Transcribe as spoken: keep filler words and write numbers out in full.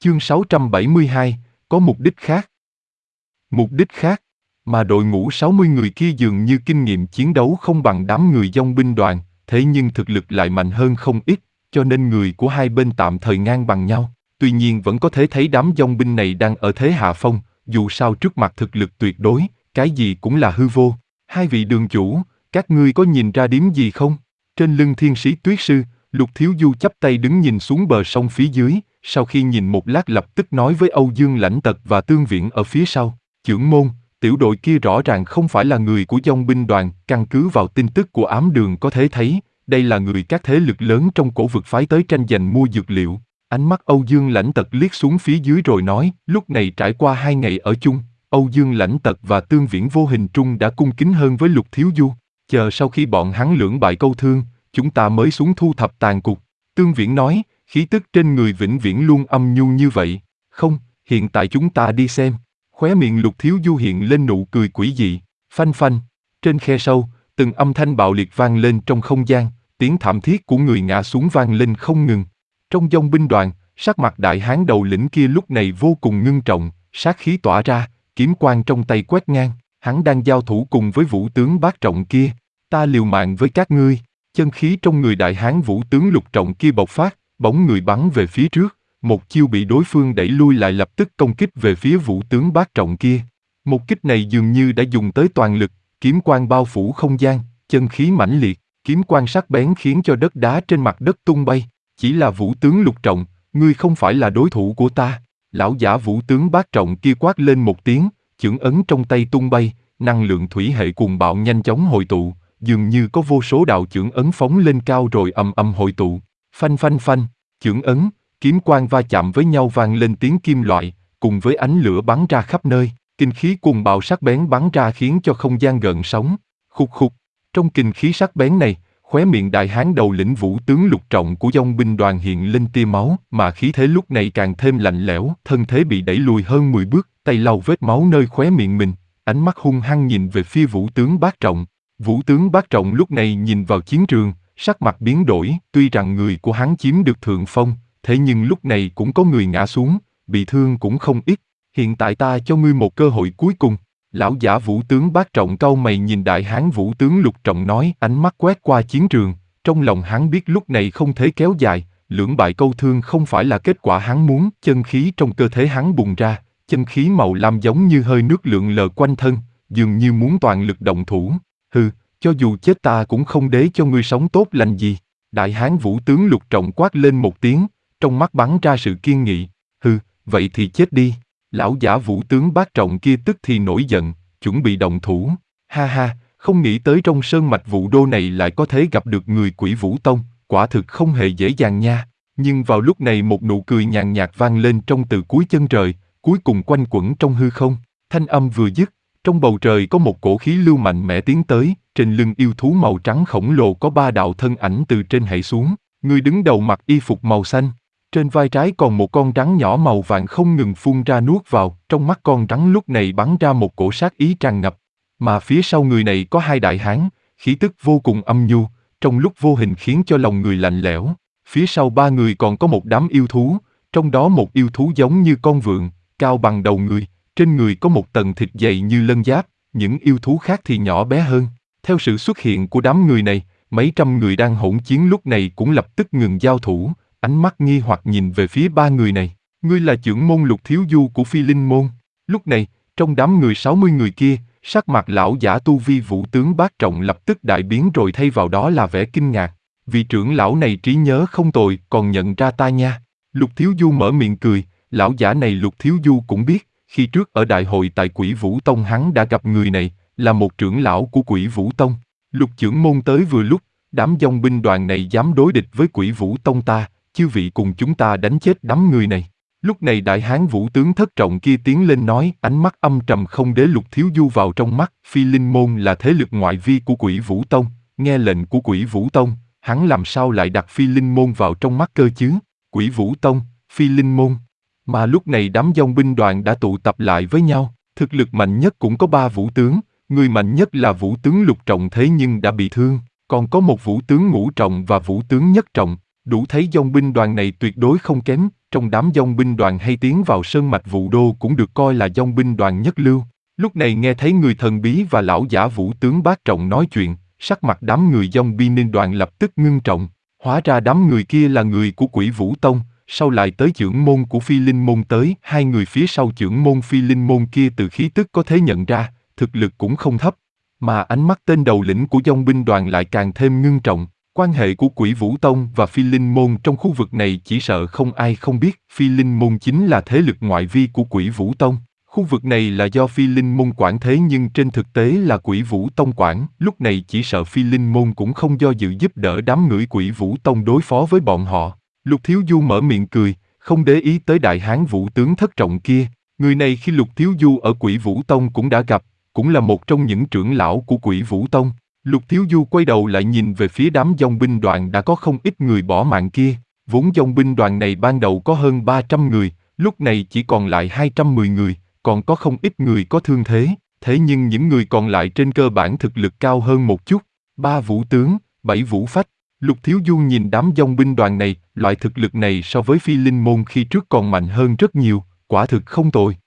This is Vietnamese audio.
Chương sáu trăm bảy mươi hai, có mục đích khác. Mục đích khác, mà đội ngũ sáu mươi người kia dường như kinh nghiệm chiến đấu không bằng đám người dòng binh đoàn, thế nhưng thực lực lại mạnh hơn không ít, cho nên người của hai bên tạm thời ngang bằng nhau. Tuy nhiên vẫn có thể thấy đám dòng binh này đang ở thế hạ phong, dù sao trước mặt thực lực tuyệt đối, cái gì cũng là hư vô. Hai vị đường chủ, các ngươi có nhìn ra điểm gì không? Trên lưng thiên sĩ tuyết sư, Lục Thiếu Du chắp tay đứng nhìn xuống bờ sông phía dưới, sau khi nhìn một lát lập tức nói với Âu Dương Lãnh Tật và Tương Viễn ở phía sau, chưởng môn, tiểu đội kia rõ ràng không phải là người của dòng binh đoàn, căn cứ vào tin tức của ám đường có thể thấy, đây là người các thế lực lớn trong cổ vực phái tới tranh giành mua dược liệu. Ánh mắt Âu Dương Lãnh Tật liếc xuống phía dưới rồi nói, lúc này trải qua hai ngày ở chung, Âu Dương Lãnh Tật và Tương Viễn vô hình trung đã cung kính hơn với Lục Thiếu Du. Chờ sau khi bọn hắn lưỡng bại câu thương, chúng ta mới xuống thu thập tàn cục. Tương Viễn nói, khí tức trên người vĩnh viễn luôn âm nhu như vậy. Không, hiện tại chúng ta đi xem. Khóe miệng Lục Thiếu Du hiện lên nụ cười quỷ dị. Phanh phanh, trên khe sâu, từng âm thanh bạo liệt vang lên trong không gian, tiếng thảm thiết của người ngã xuống vang lên không ngừng. Trong dòng binh đoàn, sắc mặt đại hán đầu lĩnh kia lúc này vô cùng ngưng trọng, sát khí tỏa ra, kiếm quang trong tay quét ngang, hắn đang giao thủ cùng với vũ tướng bát trọng kia. Ta liều mạng với các ngươi. Chân khí trong người đại hán vũ tướng lục trọng kia bộc phát, bóng người bắn về phía trước, một chiêu bị đối phương đẩy lui lại lập tức công kích về phía vũ tướng bát trọng kia. Một kích này dường như đã dùng tới toàn lực, kiếm quang bao phủ không gian, chân khí mãnh liệt, kiếm quang sắc bén khiến cho đất đá trên mặt đất tung bay. Chỉ là vũ tướng lục trọng, ngươi không phải là đối thủ của ta. Lão giả vũ tướng bát trọng kia quát lên một tiếng, chưởng ấn trong tay tung bay, năng lượng thủy hệ cuồng bạo nhanh chóng hội tụ, dường như có vô số đạo chưởng ấn phóng lên cao rồi ầm ầm hội tụ. Phanh phanh phanh, chưởng ấn, kiếm quang va chạm với nhau vang lên tiếng kim loại, cùng với ánh lửa bắn ra khắp nơi, kinh khí cuồng bạo sắc bén bắn ra khiến cho không gian gợn sóng. Khục khục, trong kinh khí sắc bén này, khóe miệng đại hán đầu lĩnh vũ tướng lục trọng của dòng binh đoàn hiện lên tia máu, mà khí thế lúc này càng thêm lạnh lẽo, thân thế bị đẩy lùi hơn mười bước, tay lau vết máu nơi khóe miệng mình, ánh mắt hung hăng nhìn về phía vũ tướng bát trọng. Vũ tướng bát trọng lúc này nhìn vào chiến trường, sắc mặt biến đổi, tuy rằng người của hắn chiếm được thượng phong, thế nhưng lúc này cũng có người ngã xuống, bị thương cũng không ít. Hiện tại ta cho ngươi một cơ hội cuối cùng. Lão giả vũ tướng bát trọng cau mày nhìn đại hán vũ tướng lục trọng nói, ánh mắt quét qua chiến trường, trong lòng hắn biết lúc này không thể kéo dài, lưỡng bại câu thương không phải là kết quả hắn muốn, chân khí trong cơ thể hắn bùng ra, chân khí màu lam giống như hơi nước lượn lờ quanh thân, dường như muốn toàn lực động thủ. Hừ, cho dù chết ta cũng không để cho ngươi sống tốt lành gì. Đại hán vũ tướng lục trọng quát lên một tiếng, trong mắt bắn ra sự kiên nghị. Hừ, vậy thì chết đi. Lão giả vũ tướng bát trọng kia tức thì nổi giận, chuẩn bị động thủ. Ha ha, không nghĩ tới trong sơn mạch Vũ Đô này lại có thể gặp được người Quỷ Vũ Tông, quả thực không hề dễ dàng nha. Nhưng vào lúc này một nụ cười nhàn nhạt vang lên trong từ cuối chân trời, cuối cùng quanh quẩn trong hư không. Thanh âm vừa dứt, trong bầu trời có một cổ khí lưu mạnh mẽ tiến tới, trên lưng yêu thú màu trắng khổng lồ có ba đạo thân ảnh từ trên hãy xuống. Người đứng đầu mặc y phục màu xanh, trên vai trái còn một con rắn nhỏ màu vàng không ngừng phun ra nuốt vào, trong mắt con rắn lúc này bắn ra một cổ sát ý tràn ngập. Mà phía sau người này có hai đại hán, khí tức vô cùng âm nhu, trong lúc vô hình khiến cho lòng người lạnh lẽo. Phía sau ba người còn có một đám yêu thú, trong đó một yêu thú giống như con vượn, cao bằng đầu người, trên người có một tầng thịt dày như lân giáp, những yêu thú khác thì nhỏ bé hơn. Theo sự xuất hiện của đám người này, mấy trăm người đang hỗn chiến lúc này cũng lập tức ngừng giao thủ, ánh mắt nghi hoặc nhìn về phía ba người này. Ngươi là chưởng môn Lục Thiếu Du của Phi Linh môn. Lúc này, trong đám người sáu mươi người kia, sắc mặt lão giả tu vi vũ tướng bát trọng lập tức đại biến rồi thay vào đó là vẻ kinh ngạc. Vị trưởng lão này trí nhớ không tồi, còn nhận ra ta nha. Lục Thiếu Du mở miệng cười, lão giả này Lục Thiếu Du cũng biết, khi trước ở đại hội tại Quỷ Vũ Tông hắn đã gặp người này, là một trưởng lão của Quỷ Vũ Tông. Lục trưởng môn tới vừa lúc, đám dòng binh đoàn này dám đối địch với Quỷ Vũ Tông ta, chư vị cùng chúng ta đánh chết đám người này. Lúc này đại hán vũ tướng thất trọng kia tiến lên nói, ánh mắt âm trầm không để Lục Thiếu Du vào trong mắt. Phi Linh môn là thế lực ngoại vi của Quỷ Vũ Tông, nghe lệnh của Quỷ Vũ Tông, hắn làm sao lại đặt Phi Linh môn vào trong mắt cơ chứ? Quỷ Vũ Tông, Phi Linh môn. Mà lúc này đám dòng binh đoàn đã tụ tập lại với nhau, thực lực mạnh nhất cũng có ba vũ tướng, người mạnh nhất là vũ tướng lục trọng thế nhưng đã bị thương, còn có một vũ tướng ngũ trọng và vũ tướng nhất trọng. Đủ thấy dòng binh đoàn này tuyệt đối không kém, trong đám dòng binh đoàn hay tiến vào sơn mạch Vũ Đô cũng được coi là dòng binh đoàn nhất lưu. Lúc này nghe thấy người thần bí và lão giả Vũ tướng Bát Trọng nói chuyện, sắc mặt đám người dòng binh ninh đoàn lập tức ngưng trọng. Hóa ra đám người kia là người của Quỷ Vũ Tông, sau lại tới chưởng môn của Phi Linh Môn tới, hai người phía sau chưởng môn Phi Linh Môn kia từ khí tức có thể nhận ra, thực lực cũng không thấp. Mà ánh mắt tên đầu lĩnh của dòng binh đoàn lại càng thêm ngưng trọng. Quan hệ của Quỷ Vũ Tông và Phi Linh Môn trong khu vực này chỉ sợ không ai không biết, Phi Linh Môn chính là thế lực ngoại vi của Quỷ Vũ Tông. Khu vực này là do Phi Linh Môn quản thế nhưng trên thực tế là Quỷ Vũ Tông quản, lúc này chỉ sợ Phi Linh Môn cũng không do dự giúp đỡ đám người Quỷ Vũ Tông đối phó với bọn họ. Lục Thiếu Du mở miệng cười, không để ý tới đại hán Vũ tướng thất trọng kia. Người này khi Lục Thiếu Du ở Quỷ Vũ Tông cũng đã gặp, cũng là một trong những trưởng lão của Quỷ Vũ Tông. Lục Thiếu Du quay đầu lại nhìn về phía đám dòng binh đoàn đã có không ít người bỏ mạng kia. Vốn dòng binh đoàn này ban đầu có hơn ba trăm người, lúc này chỉ còn lại hai trăm mười người, còn có không ít người có thương thế. Thế nhưng những người còn lại trên cơ bản thực lực cao hơn một chút. Ba vũ tướng, bảy vũ phách. Lục Thiếu Du nhìn đám dòng binh đoàn này, loại thực lực này so với Phi Linh Môn khi trước còn mạnh hơn rất nhiều, quả thực không tồi.